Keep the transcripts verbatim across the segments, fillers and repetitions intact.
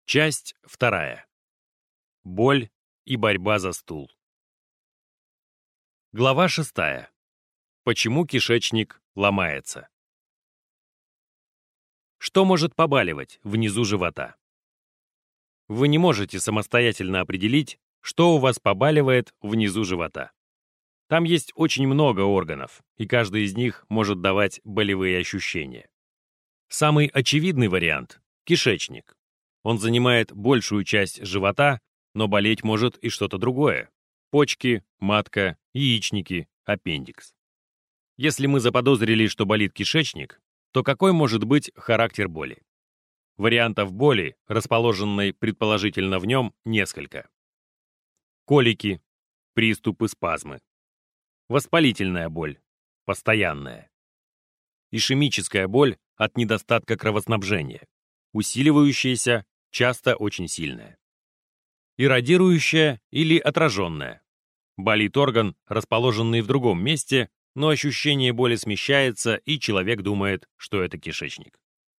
Часть вторая. Боль и борьба за стул. Глава шестая. Почему кишечник ломается? Что может побаливать внизу живота? Вы не можете самостоятельно определить, что у вас побаливает внизу живота. Там есть очень много органов, и каждый из них может давать болевые ощущения. Самый очевидный вариант – кишечник. Он занимает большую часть живота, но болеть может и что-то другое – почки, матка, яичники, аппендикс. Если мы заподозрили, что болит кишечник, то какой может быть характер боли? Вариантов боли, расположенной предположительно в нем, несколько. Колики, приступы спазмы. Воспалительная боль, постоянная. Ишемическая боль от недостатка кровоснабжения, усиливающаяся, часто очень сильная. Иррадирующая или отраженная. Болит орган, расположенный в другом месте, но ощущение боли смещается, и человек думает, что это кишечник.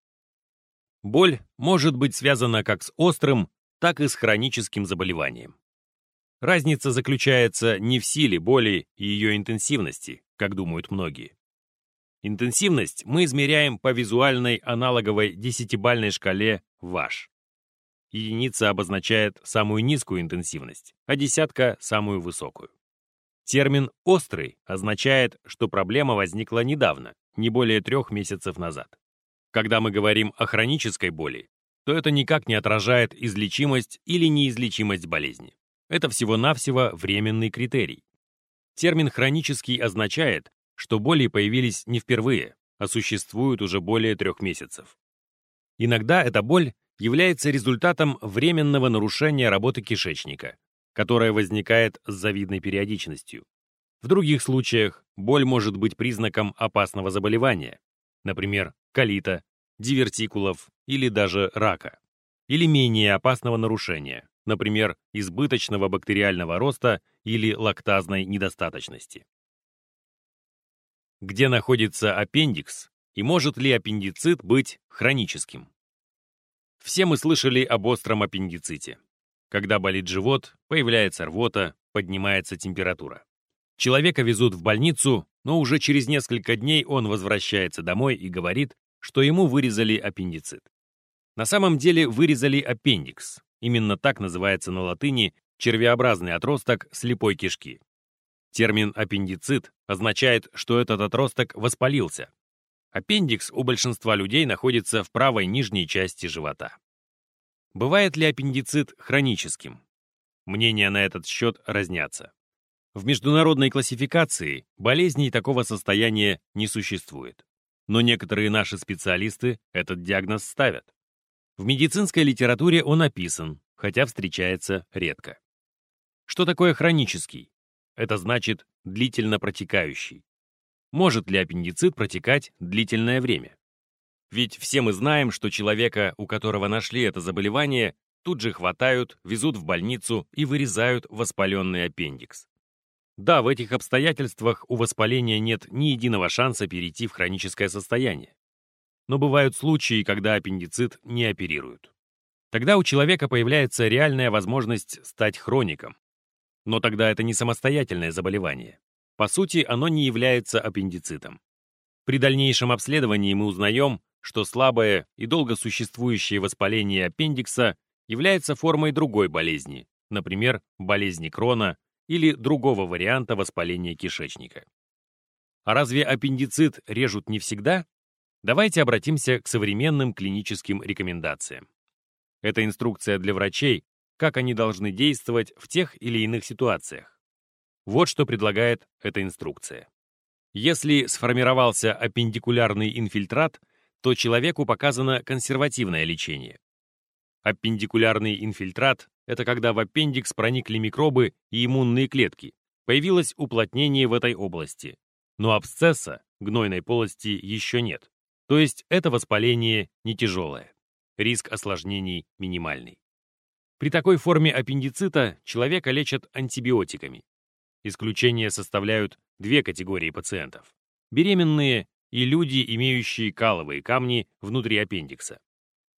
Боль может быть связана как с острым, так и с хроническим заболеванием. Разница заключается не в силе боли и ее интенсивности, как думают многие. Интенсивность мы измеряем по визуальной аналоговой десятибалльной шкале ВАШ. Единица обозначает самую низкую интенсивность, а десятка — самую высокую. Термин «острый» означает, что проблема возникла недавно, не более трех месяцев назад. Когда мы говорим о хронической боли, то это никак не отражает излечимость или неизлечимость болезни. Это всего-навсего временный критерий. Термин «хронический» означает, что боли появились не впервые, а существуют уже более трех месяцев. Иногда эта боль является результатом временного нарушения работы кишечника, которое возникает с завидной периодичностью. В других случаях боль может быть признаком опасного заболевания, например, колита, дивертикулов или даже рака, или менее опасного нарушения, например, избыточного бактериального роста или лактазной недостаточности. Где находится аппендикс и может ли аппендицит быть хроническим? Все мы слышали об остром аппендиците. Когда болит живот, появляется рвота, поднимается температура. Человека везут в больницу, но уже через несколько дней он возвращается домой и говорит, что ему вырезали аппендицит. На самом деле вырезали аппендикс. Именно так называется на латыни червеобразный отросток слепой кишки. Термин аппендицит означает, что этот отросток воспалился. Аппендикс у большинства людей находится в правой нижней части живота. Бывает ли аппендицит хроническим? Мнения на этот счет разнятся. В международной классификации болезней такого состояния не существует. Но некоторые наши специалисты этот диагноз ставят. В медицинской литературе он описан, хотя встречается редко. Что такое хронический? Это значит длительно протекающий. Может ли аппендицит протекать длительное время? Ведь все мы знаем, что человека, у которого нашли это заболевание, тут же хватают, везут в больницу и вырезают воспаленный аппендикс. Да, в этих обстоятельствах у воспаления нет ни единого шанса перейти в хроническое состояние. Но бывают случаи, когда аппендицит не оперируют. Тогда у человека появляется реальная возможность стать хроником. Но тогда это не самостоятельное заболевание. По сути, оно не является аппендицитом. При дальнейшем обследовании мы узнаем, что слабое и долго существующее воспаление аппендикса является формой другой болезни, например, болезни Крона или другого варианта воспаления кишечника. А разве аппендицит режут не всегда? Давайте обратимся к современным клиническим рекомендациям. Это инструкция для врачей, как они должны действовать в тех или иных ситуациях. Вот что предлагает эта инструкция. Если сформировался аппендикулярный инфильтрат, то человеку показано консервативное лечение. Аппендикулярный инфильтрат – это когда в аппендикс проникли микробы и иммунные клетки, появилось уплотнение в этой области, но абсцесса, гнойной полости, еще нет. То есть это воспаление не тяжелое. Риск осложнений минимальный. При такой форме аппендицита человека лечат антибиотиками. Исключение составляют две категории пациентов: беременные и люди, имеющие каловые камни внутри аппендикса.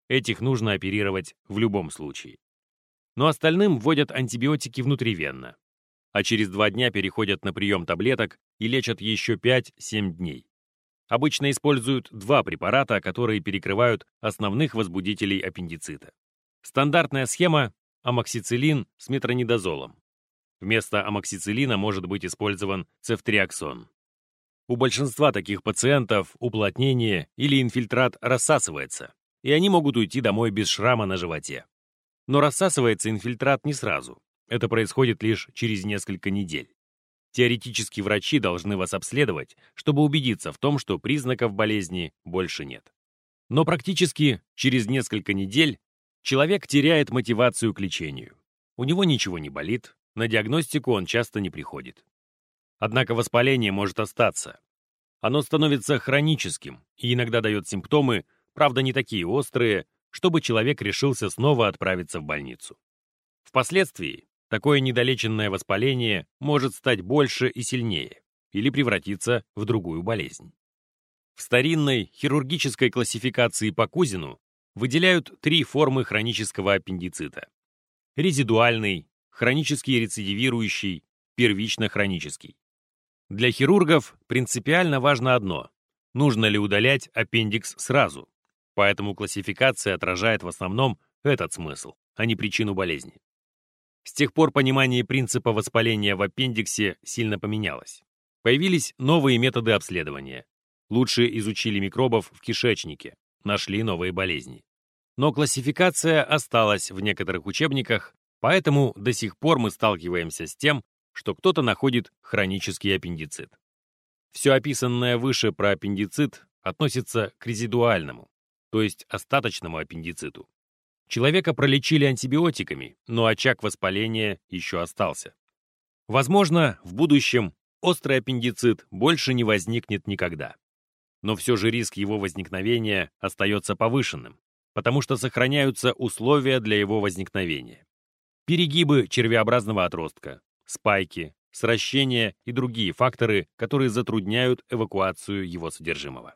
Этих нужно оперировать в любом случае. Но остальным вводят антибиотики внутривенно, а через два дня переходят на прием таблеток и лечат еще пять-семь дней. Обычно используют два препарата, которые перекрывают основных возбудителей аппендицита. Стандартная схема – амоксициллин с метронидазолом. Вместо амоксициллина может быть использован цефтриаксон. У большинства таких пациентов уплотнение или инфильтрат рассасывается, и они могут уйти домой без шрама на животе. Но рассасывается инфильтрат не сразу. Это происходит лишь через несколько недель. Теоретически врачи должны вас обследовать, чтобы убедиться в том, что признаков болезни больше нет. Но практически через несколько недель человек теряет мотивацию к лечению. У него ничего не болит, на диагностику он часто не приходит. Однако воспаление может остаться. Оно становится хроническим и иногда дает симптомы, правда не такие острые, чтобы человек решился снова отправиться в больницу. Впоследствии такое недолеченное воспаление может стать больше и сильнее или превратиться в другую болезнь. В старинной хирургической классификации по Кузину выделяют три формы хронического аппендицита: резидуальный, хронический рецидивирующий, первично-хронический. Для хирургов принципиально важно одно – нужно ли удалять аппендикс сразу, поэтому классификация отражает в основном этот смысл, а не причину болезни. С тех пор понимание принципа воспаления в аппендиксе сильно поменялось. Появились новые методы обследования. Лучше изучили микробов в кишечнике, нашли новые болезни. Но классификация осталась в некоторых учебниках, поэтому до сих пор мы сталкиваемся с тем, что кто-то находит хронический аппендицит. Все описанное выше про аппендицит относится к резидуальному, то есть остаточному аппендициту. Человека пролечили антибиотиками, но очаг воспаления еще остался. Возможно, в будущем острый аппендицит больше не возникнет никогда. Но все же риск его возникновения остается повышенным, потому что сохраняются условия для его возникновения. Перегибы червеобразного отростка, спайки, сращения и другие факторы, которые затрудняют эвакуацию его содержимого.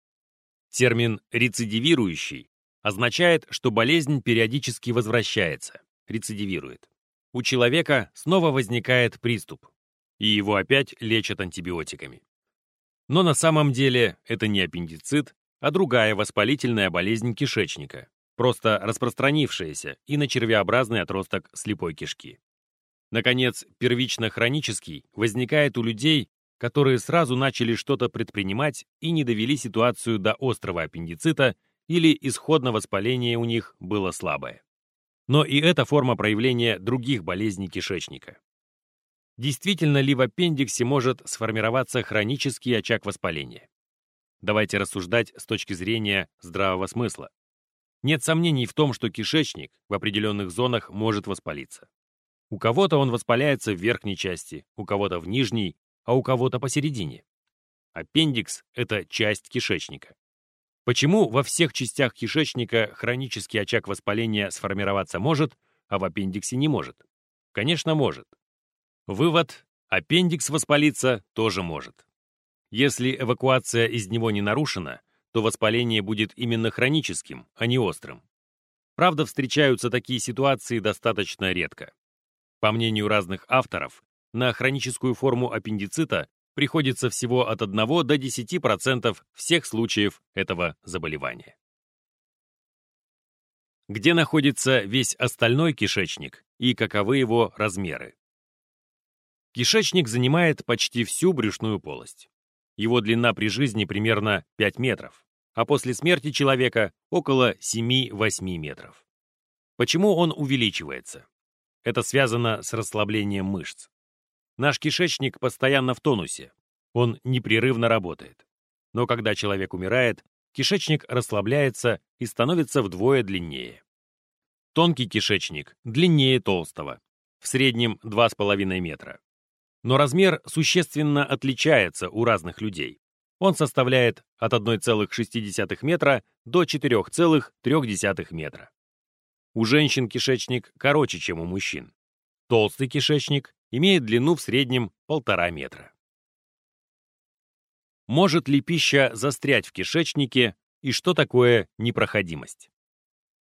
Термин «рецидивирующий» означает, что болезнь периодически возвращается, рецидивирует. У человека снова возникает приступ, и его опять лечат антибиотиками. Но на самом деле это не аппендицит, а другая воспалительная болезнь кишечника, просто распространившаяся и на червеобразный отросток слепой кишки. Наконец, первично-хронический возникает у людей, которые сразу начали что-то предпринимать и не довели ситуацию до острого аппендицита или исходное воспаление у них было слабое. Но и это форма проявления других болезней кишечника. Действительно ли в аппендиксе может сформироваться хронический очаг воспаления? Давайте рассуждать с точки зрения здравого смысла. Нет сомнений в том, что кишечник в определенных зонах может воспалиться. У кого-то он воспаляется в верхней части, у кого-то в нижней, а у кого-то посередине. Аппендикс – это часть кишечника. Почему во всех частях кишечника хронический очаг воспаления сформироваться может, а в аппендиксе не может? Конечно, может. Вывод – аппендикс воспалиться тоже может. Если эвакуация из него не нарушена, то воспаление будет именно хроническим, а не острым. Правда, встречаются такие ситуации достаточно редко. По мнению разных авторов, на хроническую форму аппендицита приходится всего от одного до десяти процентов всех случаев этого заболевания. Где находится весь остальной кишечник и каковы его размеры? Кишечник занимает почти всю брюшную полость. Его длина при жизни примерно пять метров, а после смерти человека около семи-восьми метров. Почему он увеличивается? Это связано с расслаблением мышц. Наш кишечник постоянно в тонусе, он непрерывно работает. Но когда человек умирает, кишечник расслабляется и становится вдвое длиннее. Тонкий кишечник длиннее толстого, в среднем два с половиной метра. Но размер существенно отличается у разных людей. Он составляет от одного целых шести десятых метра до четырёх целых трёх десятых метра. У женщин кишечник короче, чем у мужчин. Толстый кишечник имеет длину в среднем полтора метра. Может ли пища застрять в кишечнике и что такое непроходимость?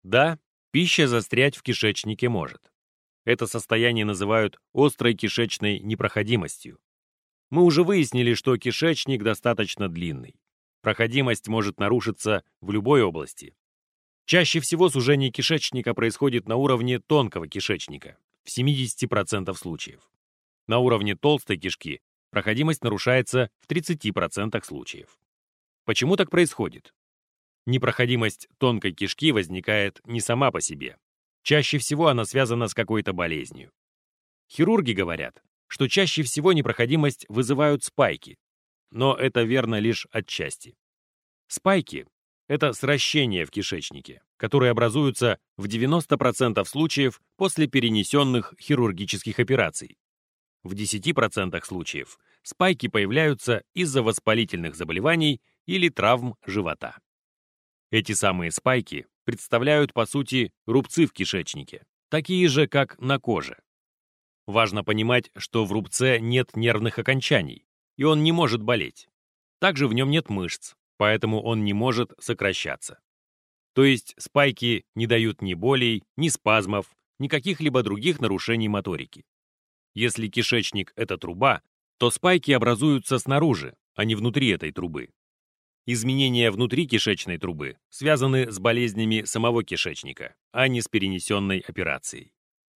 Да, пища застрять в кишечнике может. Это состояние называют острой кишечной непроходимостью. Мы уже выяснили, что кишечник достаточно длинный. Проходимость может нарушиться в любой области. Чаще всего сужение кишечника происходит на уровне тонкого кишечника, в семидесяти процентах случаев. На уровне толстой кишки проходимость нарушается в тридцати процентах случаев. Почему так происходит? Непроходимость тонкой кишки возникает не сама по себе. Чаще всего она связана с какой-то болезнью. Хирурги говорят, что чаще всего непроходимость вызывают спайки, но это верно лишь отчасти. Спайки — это сращения в кишечнике, которые образуются в девяноста процентах случаев после перенесенных хирургических операций. В десяти процентах случаев спайки появляются из-за воспалительных заболеваний или травм живота. Эти самые спайки представляют, по сути, рубцы в кишечнике, такие же, как на коже. Важно понимать, что в рубце нет нервных окончаний, и он не может болеть. Также в нем нет мышц, поэтому он не может сокращаться. То есть спайки не дают ни болей, ни спазмов, ни каких-либо других нарушений моторики. Если кишечник — это труба, то спайки образуются снаружи, а не внутри этой трубы. Изменения внутри кишечной трубы связаны с болезнями самого кишечника, а не с перенесенной операцией.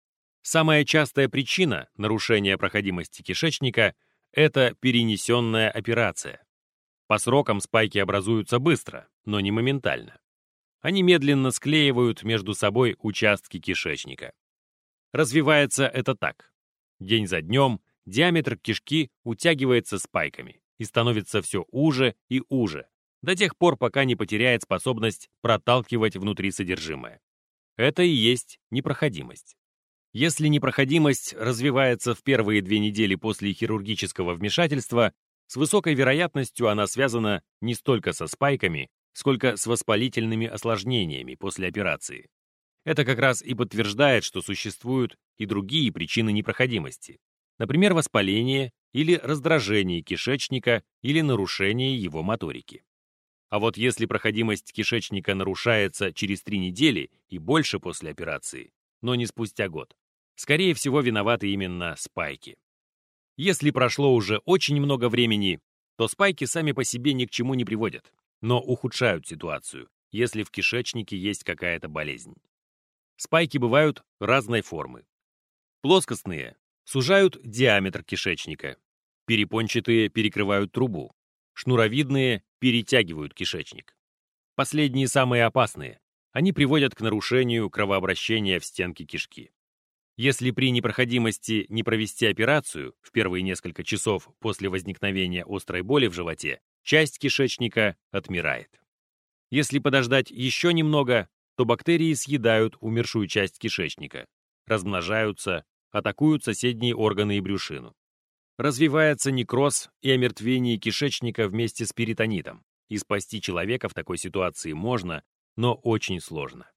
Самая частая причина нарушения проходимости кишечника — это перенесенная операция. По срокам спайки образуются быстро, но не моментально. Они медленно склеивают между собой участки кишечника. Развивается это так. День за днем диаметр кишки утягивается спайками и становится все уже и уже, до тех пор, пока не потеряет способность проталкивать внутри содержимое. Это и есть непроходимость. Если непроходимость развивается в первые две недели после хирургического вмешательства, с высокой вероятностью она связана не столько со спайками, сколько с воспалительными осложнениями после операции. Это как раз и подтверждает, что существуют и другие причины непроходимости, например, воспаление или раздражение кишечника или нарушение его моторики. А вот если проходимость кишечника нарушается через три недели и больше после операции, но не спустя год, скорее всего, виноваты именно спайки. Если прошло уже очень много времени, то спайки сами по себе ни к чему не приводят, но ухудшают ситуацию, если в кишечнике есть какая-то болезнь. Спайки бывают разной формы. Плоскостные сужают диаметр кишечника, перепончатые перекрывают трубу, шнуровидные перетягивают кишечник. Последние самые опасные. Они приводят к нарушению кровообращения в стенке кишки. Если при непроходимости не провести операцию в первые несколько часов после возникновения острой боли в животе, часть кишечника отмирает. Если подождать еще немного, то бактерии съедают умершую часть кишечника, размножаются, атакуют соседние органы и брюшину. Развивается некроз и омертвение кишечника вместе с перитонитом, и спасти человека в такой ситуации можно, но очень сложно.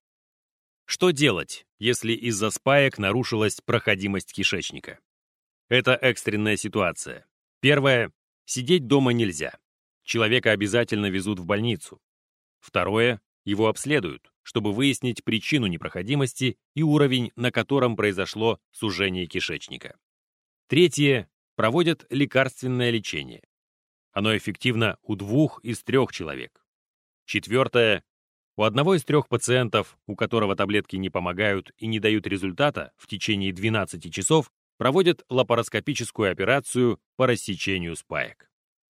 Что делать, если из-за спаек нарушилась проходимость кишечника? Это экстренная ситуация. Первое. Сидеть дома нельзя. Человека обязательно везут в больницу. Второе. Его обследуют, чтобы выяснить причину непроходимости и уровень, на котором произошло сужение кишечника. Третье. Проводят лекарственное лечение. Оно эффективно у двух из трех человек. Четвертое. У одного из трех пациентов, у которого таблетки не помогают и не дают результата, в течение двенадцати часов проводят лапароскопическую операцию по рассечению спаек.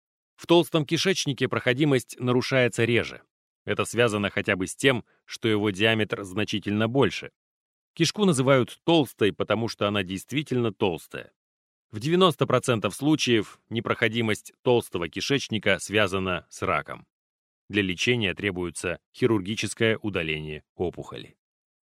В толстом кишечнике проходимость нарушается реже. Это связано хотя бы с тем, что его диаметр значительно больше. Кишку называют толстой, потому что она действительно толстая. В девяноста процентах случаев непроходимость толстого кишечника связана с раком. Для лечения требуется хирургическое удаление опухоли.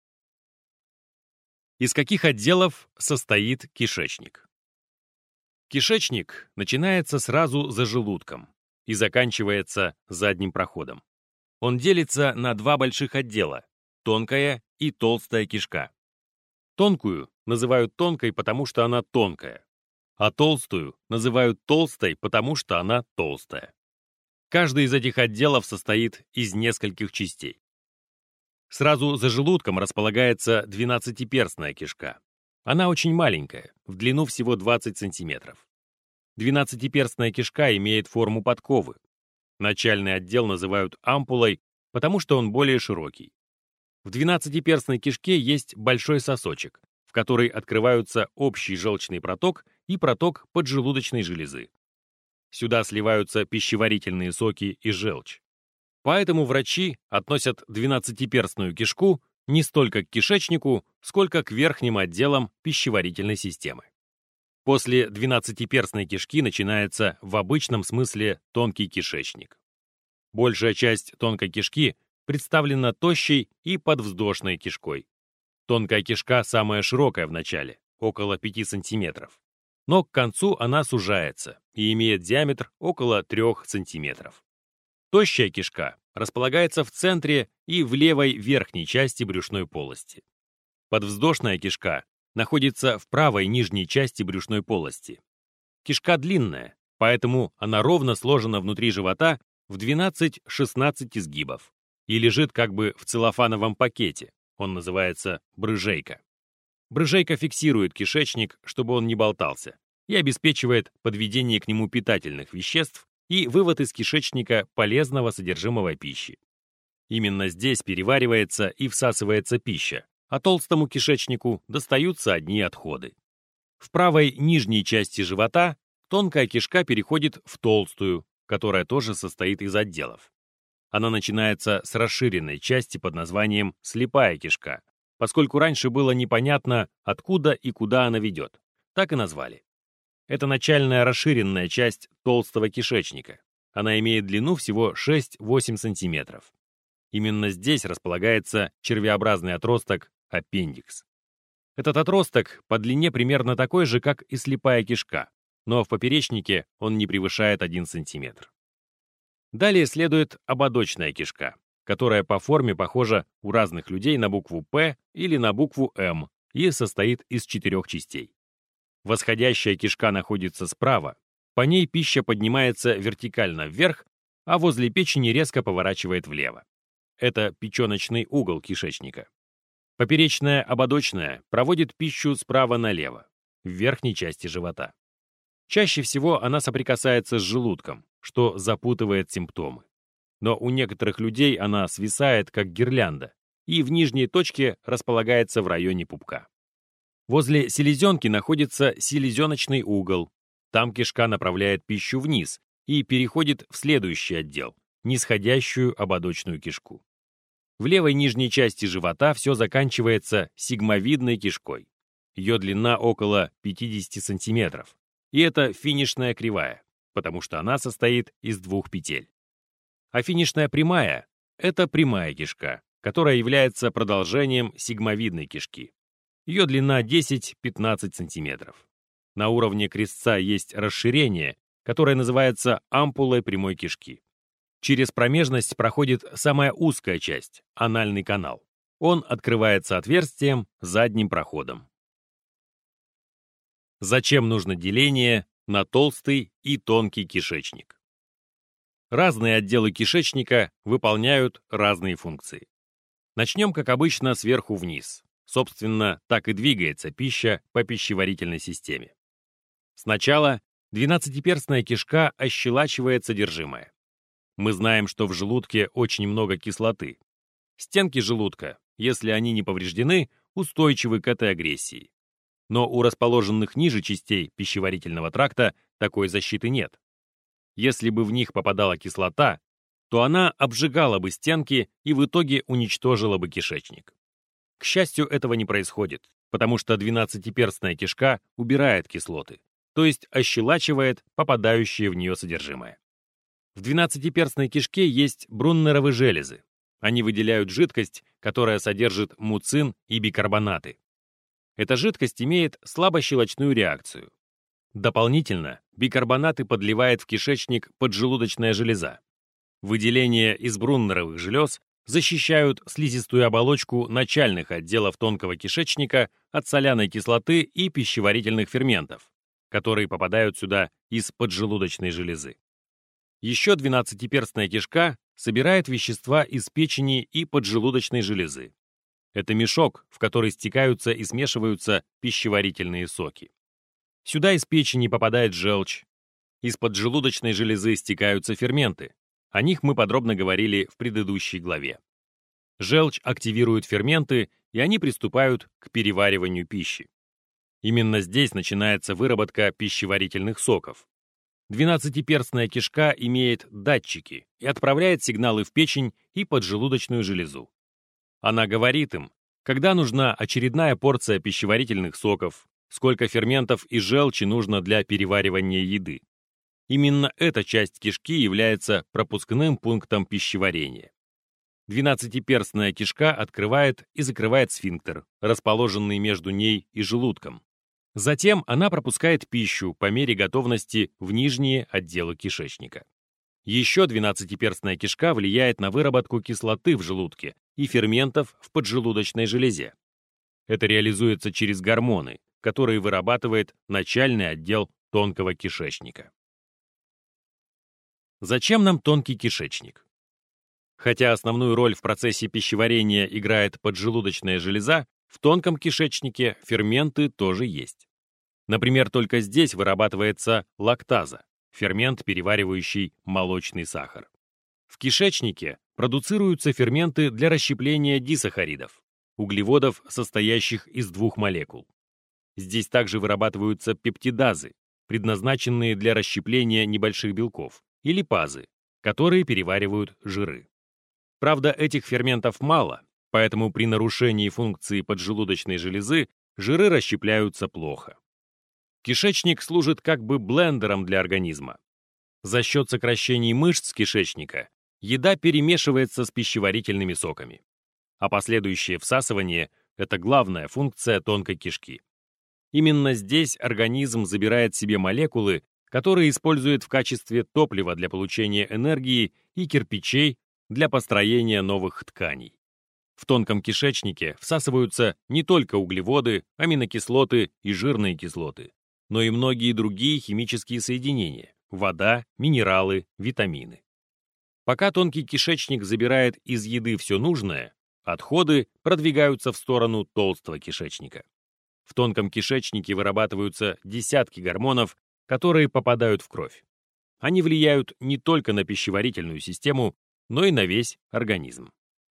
Из каких отделов состоит кишечник? Кишечник начинается сразу за желудком и заканчивается задним проходом. Он делится на два больших отдела – тонкая и толстая кишка. Тонкую называют тонкой, потому что она тонкая, а толстую называют толстой, потому что она толстая. Каждый из этих отделов состоит из нескольких частей. Сразу за желудком располагается двенадцатиперстная кишка. Она очень маленькая, в длину всего двадцать сантиметров. Двенадцатиперстная кишка имеет форму подковы. Начальный отдел называют ампулой, потому что он более широкий. В двенадцатиперстной кишке есть большой сосочек, в который открываются общий желчный проток и проток поджелудочной железы. Сюда сливаются пищеварительные соки и желчь. Поэтому врачи относят двенадцатиперстную кишку не столько к кишечнику, сколько к верхним отделам пищеварительной системы. После двенадцатиперстной кишки начинается в обычном смысле тонкий кишечник. Большая часть тонкой кишки представлена тощей и подвздошной кишкой. Тонкая кишка самая широкая в начале, около пяти сантиметров. Но к концу она сужается и имеет диаметр около трёх сантиметров. Тощая кишка располагается в центре и в левой верхней части брюшной полости. Подвздошная кишка находится в правой нижней части брюшной полости. Кишка длинная, поэтому она ровно сложена внутри живота в двенадцать-шестнадцать изгибов и лежит как бы в целлофановом пакете, он называется брыжейка. Брыжейка фиксирует кишечник, чтобы он не болтался, и обеспечивает подведение к нему питательных веществ и вывод из кишечника полезного содержимого пищи. Именно здесь переваривается и всасывается пища, а толстому кишечнику достаются одни отходы. В правой нижней части живота тонкая кишка переходит в толстую, которая тоже состоит из отделов. Она начинается с расширенной части под названием слепая кишка, поскольку раньше было непонятно, откуда и куда она ведет. Так и назвали. Это начальная расширенная часть толстого кишечника. Она имеет длину всего шесть-восемь сантиметров. Именно здесь располагается червеобразный отросток аппендикс. Этот отросток по длине примерно такой же, как и слепая кишка, но в поперечнике он не превышает один сантиметр. Далее следует ободочная кишка, которая по форме похожа у разных людей на букву «П» или на букву «М» и состоит из четырех частей. Восходящая кишка находится справа, по ней пища поднимается вертикально вверх, а возле печени резко поворачивает влево. Это печеночный угол кишечника. Поперечная ободочная проводит пищу справа налево, в верхней части живота. Чаще всего она соприкасается с желудком, что запутывает симптомы. Но у некоторых людей она свисает, как гирлянда, и в нижней точке располагается в районе пупка. Возле селезенки находится селезеночный угол. Там кишка направляет пищу вниз и переходит в следующий отдел, нисходящую ободочную кишку. В левой нижней части живота все заканчивается сигмовидной кишкой. Ее длина около пятидесяти сантиметров. И это финишная кривая, потому что она состоит из двух петель. А финишная прямая — это прямая кишка, которая является продолжением сигмовидной кишки. Ее длина десять-пятнадцать сантиметров. На уровне крестца есть расширение, которое называется ампулой прямой кишки. Через промежность проходит самая узкая часть — анальный канал. Он открывается отверстием задним проходом. Зачем нужно деление на толстый и тонкий кишечник? Разные отделы кишечника выполняют разные функции. Начнем, как обычно, сверху вниз. Собственно, так и двигается пища по пищеварительной системе. Сначала двенадцатиперстная кишка ощелачивает содержимое. Мы знаем, что в желудке очень много кислоты. Стенки желудка, если они не повреждены, устойчивы к этой агрессии. Но у расположенных ниже частей пищеварительного тракта такой защиты нет. Если бы в них попадала кислота, то она обжигала бы стенки и в итоге уничтожила бы кишечник. К счастью, этого не происходит, потому что двенадцатиперстная кишка убирает кислоты, то есть ощелачивает попадающее в нее содержимое. В двенадцатиперстной кишке есть бруннеровы железы. Они выделяют жидкость, которая содержит муцин и бикарбонаты. Эта жидкость имеет слабощелочную реакцию. Дополнительно бикарбонаты подливает в кишечник поджелудочная железа. Выделения из бруннеровых желез защищают слизистую оболочку начальных отделов тонкого кишечника от соляной кислоты и пищеварительных ферментов, которые попадают сюда из поджелудочной железы. Еще двенадцатиперстная кишка собирает вещества из печени и поджелудочной железы. Это мешок, в который стекаются и смешиваются пищеварительные соки. Сюда из печени попадает желчь. Из поджелудочной железы стекаются ферменты. О них мы подробно говорили в предыдущей главе. Желчь активирует ферменты, и они приступают к перевариванию пищи. Именно здесь начинается выработка пищеварительных соков. Двенадцатиперстная кишка имеет датчики и отправляет сигналы в печень и поджелудочную железу. Она говорит им, когда нужна очередная порция пищеварительных соков, сколько ферментов и желчи нужно для переваривания еды. Именно эта часть кишки является пропускным пунктом пищеварения. Двенадцатиперстная кишка открывает и закрывает сфинктер, расположенный между ней и желудком. Затем она пропускает пищу по мере готовности в нижние отделы кишечника. Еще двенадцатиперстная кишка влияет на выработку кислоты в желудке и ферментов в поджелудочной железе. Это реализуется через гормоны, которые вырабатывает начальный отдел тонкого кишечника. Зачем нам тонкий кишечник? Хотя основную роль в процессе пищеварения играет поджелудочная железа, в тонком кишечнике ферменты тоже есть. Например, только здесь вырабатывается лактаза, фермент, переваривающий молочный сахар. В кишечнике продуцируются ферменты для расщепления дисахаридов, углеводов, состоящих из двух молекул. Здесь также вырабатываются пептидазы, предназначенные для расщепления небольших белков, и липазы, которые переваривают жиры. Правда, этих ферментов мало, поэтому при нарушении функции поджелудочной железы жиры расщепляются плохо. Кишечник служит как бы блендером для организма. За счет сокращений мышц кишечника еда перемешивается с пищеварительными соками. А последующее всасывание – это главная функция тонкой кишки. Именно здесь организм забирает себе молекулы, которые использует в качестве топлива для получения энергии и кирпичей для построения новых тканей. В тонком кишечнике всасываются не только углеводы, аминокислоты и жирные кислоты, но и многие другие химические соединения – вода, минералы, витамины. Пока тонкий кишечник забирает из еды все нужное, отходы продвигаются в сторону толстого кишечника. В тонком кишечнике вырабатываются десятки гормонов, которые попадают в кровь. Они влияют не только на пищеварительную систему, но и на весь организм.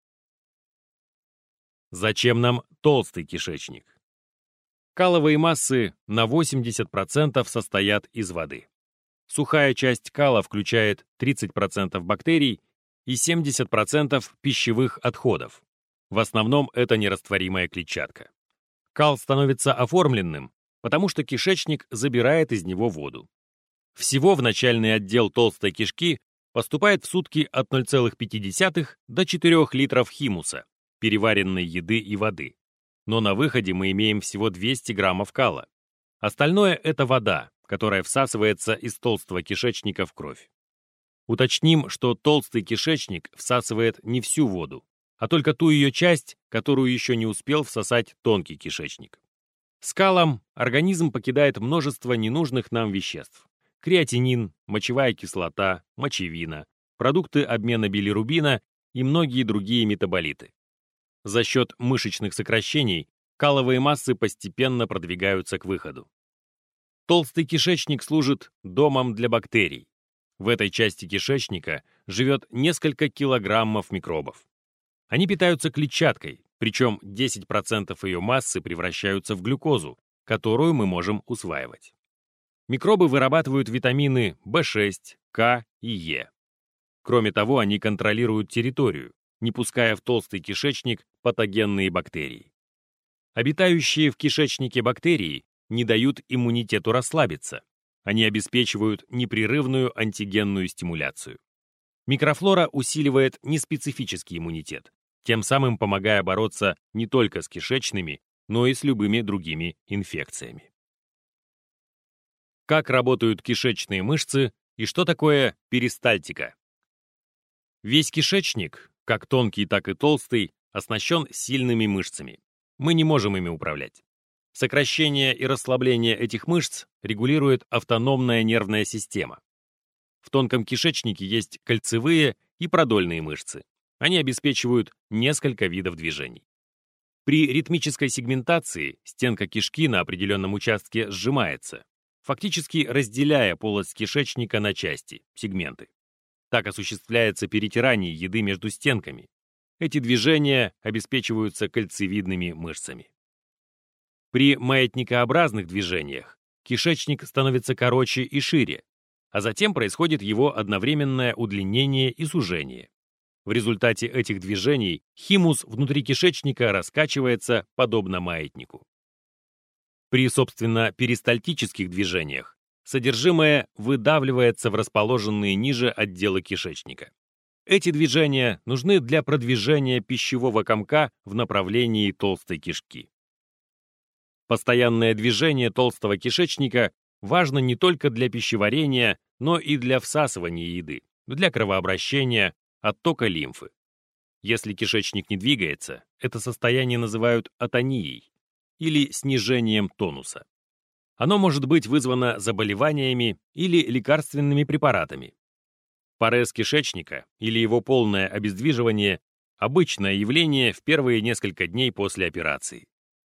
Зачем нам толстый кишечник? Каловые массы на восемьдесят процентов состоят из воды. Сухая часть кала включает тридцать процентов бактерий и семьдесят процентов пищевых отходов. В основном это нерастворимая клетчатка. Кал становится оформленным, потому что кишечник забирает из него воду. Всего в начальный отдел толстой кишки поступает в сутки от ноль целых пяти десятых до четырёх литров химуса, переваренной еды и воды. Но на выходе мы имеем всего двести граммов кала. Остальное – это вода, которая всасывается из толстого кишечника в кровь. Уточним, что толстый кишечник всасывает не всю воду, а только ту ее часть, которую еще не успел всосать тонкий кишечник. С калом организм покидает множество ненужных нам веществ. Креатинин, мочевая кислота, мочевина, продукты обмена билирубина и многие другие метаболиты. За счет мышечных сокращений каловые массы постепенно продвигаются к выходу. Толстый кишечник служит домом для бактерий. В этой части кишечника живет несколько килограммов микробов. Они питаются клетчаткой, причем десять процентов ее массы превращаются в глюкозу, которую мы можем усваивать. Микробы вырабатывают витамины вэ шесть, ка и е. Кроме того, они контролируют территорию, не пуская в толстый кишечник патогенные бактерии. Обитающие в кишечнике бактерии не дают иммунитету расслабиться. Они обеспечивают непрерывную антигенную стимуляцию. Микрофлора усиливает неспецифический иммунитет, тем самым помогая бороться не только с кишечными, но и с любыми другими инфекциями. Как работают кишечные мышцы и что такое перистальтика? Весь кишечник, как тонкий, так и толстый, оснащен сильными мышцами. Мы не можем ими управлять. Сокращение и расслабление этих мышц регулирует автономная нервная система. В тонком кишечнике есть кольцевые и продольные мышцы. Они обеспечивают несколько видов движений. При ритмической сегментации стенка кишки на определенном участке сжимается, фактически разделяя полость кишечника на части, сегменты. Так осуществляется перетирание еды между стенками. Эти движения обеспечиваются кольцевидными мышцами. При маятникообразных движениях кишечник становится короче и шире, а затем происходит его одновременное удлинение и сужение. В результате этих движений химус внутри кишечника раскачивается подобно маятнику. При, собственно, перистальтических движениях содержимое выдавливается в расположенные ниже отделы кишечника. Эти движения нужны для продвижения пищевого комка в направлении толстой кишки. Постоянное движение толстого кишечника важно не только для пищеварения, но и для всасывания еды, для кровообращения, оттока лимфы. Если кишечник не двигается, это состояние называют атонией или снижением тонуса. Оно может быть вызвано заболеваниями или лекарственными препаратами. Парез кишечника или его полное обездвиживание – обычное явление в первые несколько дней после операции.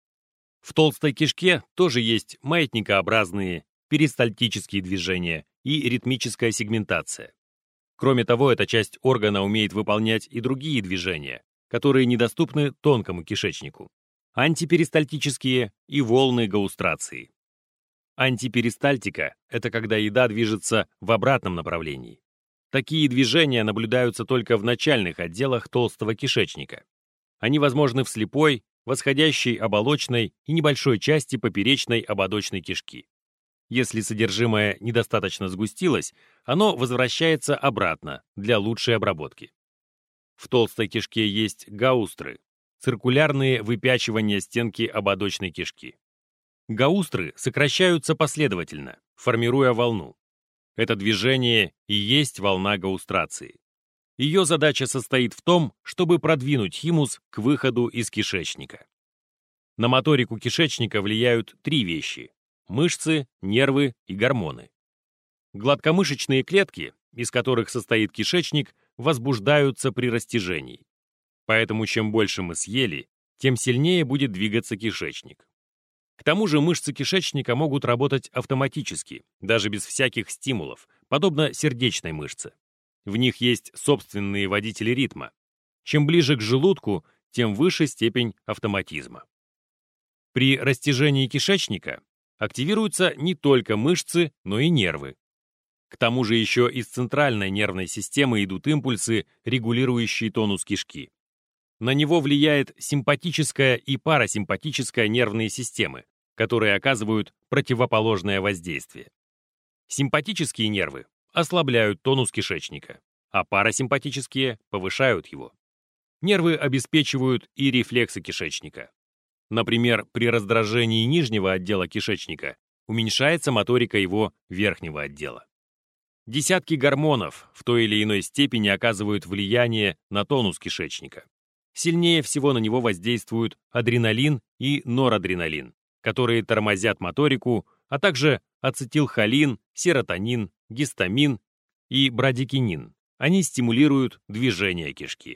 В толстой кишке тоже есть маятникообразные, перистальтические движения и ритмическая сегментация. Кроме того, эта часть органа умеет выполнять и другие движения, которые недоступны тонкому кишечнику. Антиперистальтические и волны гаустрации. Антиперистальтика – это когда еда движется в обратном направлении. Такие движения наблюдаются только в начальных отделах толстого кишечника. Они возможны в слепой, восходящей оболочной и небольшой части поперечной ободочной кишки. Если содержимое недостаточно сгустилось, оно возвращается обратно для лучшей обработки. В толстой кишке есть гаустры, циркулярные выпячивания стенки ободочной кишки. Гаустры сокращаются последовательно, формируя волну. Это движение и есть волна гаустрации. Ее задача состоит в том, чтобы продвинуть химус к выходу из кишечника. На моторику кишечника влияют три вещи – мышцы, нервы и гормоны. Гладкомышечные клетки, из которых состоит кишечник, возбуждаются при растяжении. Поэтому чем больше мы съели, тем сильнее будет двигаться кишечник. К тому же мышцы кишечника могут работать автоматически, даже без всяких стимулов, подобно сердечной мышце. В них есть собственные водители ритма. Чем ближе к желудку, тем выше степень автоматизма. При растяжении кишечника активируются не только мышцы, но и нервы. К тому же еще из центральной нервной системы идут импульсы, регулирующие тонус кишки. На него влияет симпатическая и парасимпатическая нервные системы, которые оказывают противоположное воздействие. Симпатические нервы ослабляют тонус кишечника, а парасимпатические повышают его. Нервы обеспечивают и рефлексы кишечника. Например, при раздражении нижнего отдела кишечника уменьшается моторика его верхнего отдела. Десятки гормонов в той или иной степени оказывают влияние на тонус кишечника. Сильнее всего на него воздействуют адреналин и норадреналин, которые тормозят моторику, а также ацетилхолин, серотонин, гистамин и брадикинин. Они стимулируют движение кишки.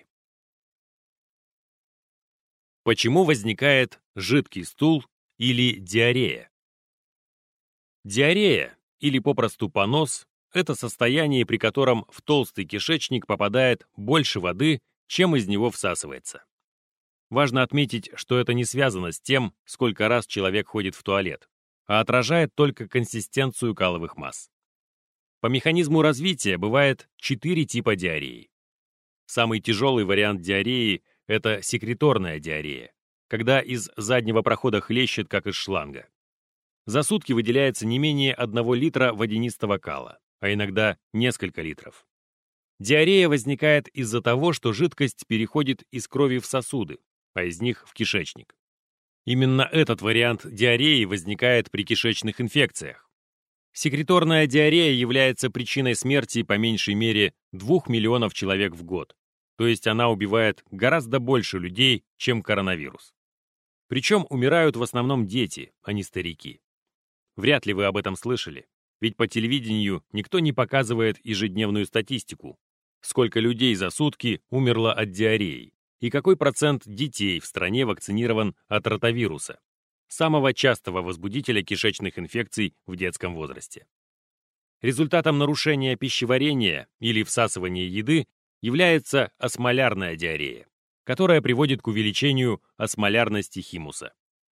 Почему возникает жидкий стул или диарея? Диарея, или попросту понос, это состояние, при котором в толстый кишечник попадает больше воды, чем из него всасывается. Важно отметить, что это не связано с тем, сколько раз человек ходит в туалет, а отражает только консистенцию каловых масс. По механизму развития бывает четыре типа диареи. Самый тяжелый вариант диареи – это секреторная диарея, когда из заднего прохода хлещет, как из шланга. За сутки выделяется не менее одного литра водянистого кала, а иногда несколько литров. Диарея возникает из-за того, что жидкость переходит из крови в сосуды, а из них в кишечник. Именно этот вариант диареи возникает при кишечных инфекциях. Секреторная диарея является причиной смерти по меньшей мере двух миллионов человек в год, то есть она убивает гораздо больше людей, чем коронавирус. Причем умирают в основном дети, а не старики. Вряд ли вы об этом слышали, ведь по телевидению никто не показывает ежедневную статистику. сколько людей за сутки умерло от диареи и какой процент детей в стране вакцинирован от ротавируса, самого частого возбудителя кишечных инфекций в детском возрасте. Результатом нарушения пищеварения или всасывания еды является осмолярная диарея, которая приводит к увеличению осмолярности химуса.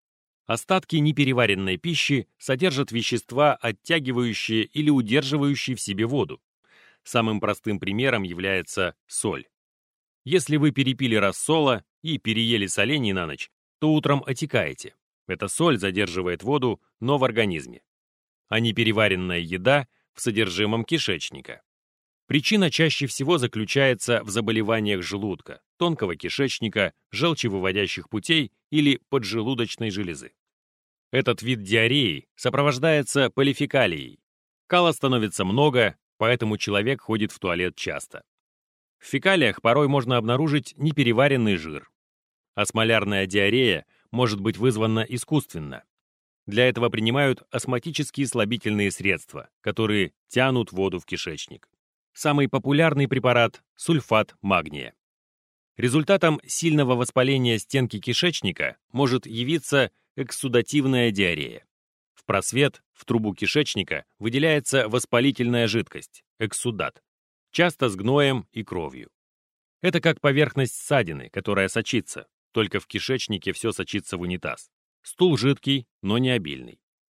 Остатки непереваренной пищи содержат вещества, оттягивающие или удерживающие в себе воду. Самым простым примером является соль. Если вы перепили рассола и переели солений на ночь, то утром отекаете. Эта соль задерживает воду, но в организме. А непереваренная еда в содержимом кишечника. Причина чаще всего заключается в заболеваниях желудка, тонкого кишечника, желчевыводящих путей или поджелудочной железы. Этот вид диареи сопровождается полифекалией. Кала становится много, поэтому человек ходит в туалет часто. В фекалиях порой можно обнаружить непереваренный жир. Осмолярная диарея может быть вызвана искусственно. Для этого принимают осмотические слабительные средства, которые тянут воду в кишечник. Самый популярный препарат – сульфат магния. Результатом сильного воспаления стенки кишечника может явиться экссудативная диарея. В просвет, в трубу кишечника выделяется воспалительная жидкость – экссудат, часто с гноем и кровью. Это как поверхность ссадины, которая сочится, только в кишечнике все сочится в унитаз. Стул жидкий, но не обильный.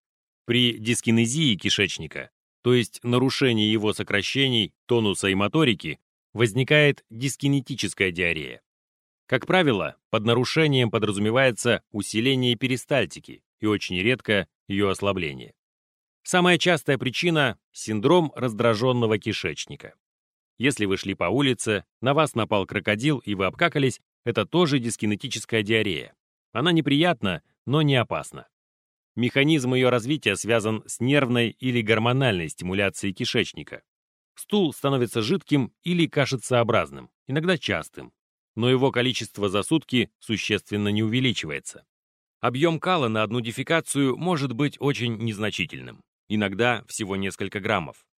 При дискинезии кишечника, то есть нарушении его сокращений, тонуса и моторики, возникает дискинетическая диарея. Как правило, под нарушением подразумевается усиление перистальтики и очень редко ее ослабление. Самая частая причина – синдром раздраженного кишечника. Если вы шли по улице, на вас напал крокодил и вы обкакались, это тоже дискинетическая диарея. Она неприятна, но не опасна. Механизм ее развития связан с нервной или гормональной стимуляцией кишечника. Стул становится жидким или кашицеобразным, иногда частым, но его количество за сутки существенно не увеличивается. Объем кала на одну дефекацию может быть очень незначительным, иногда всего несколько граммов.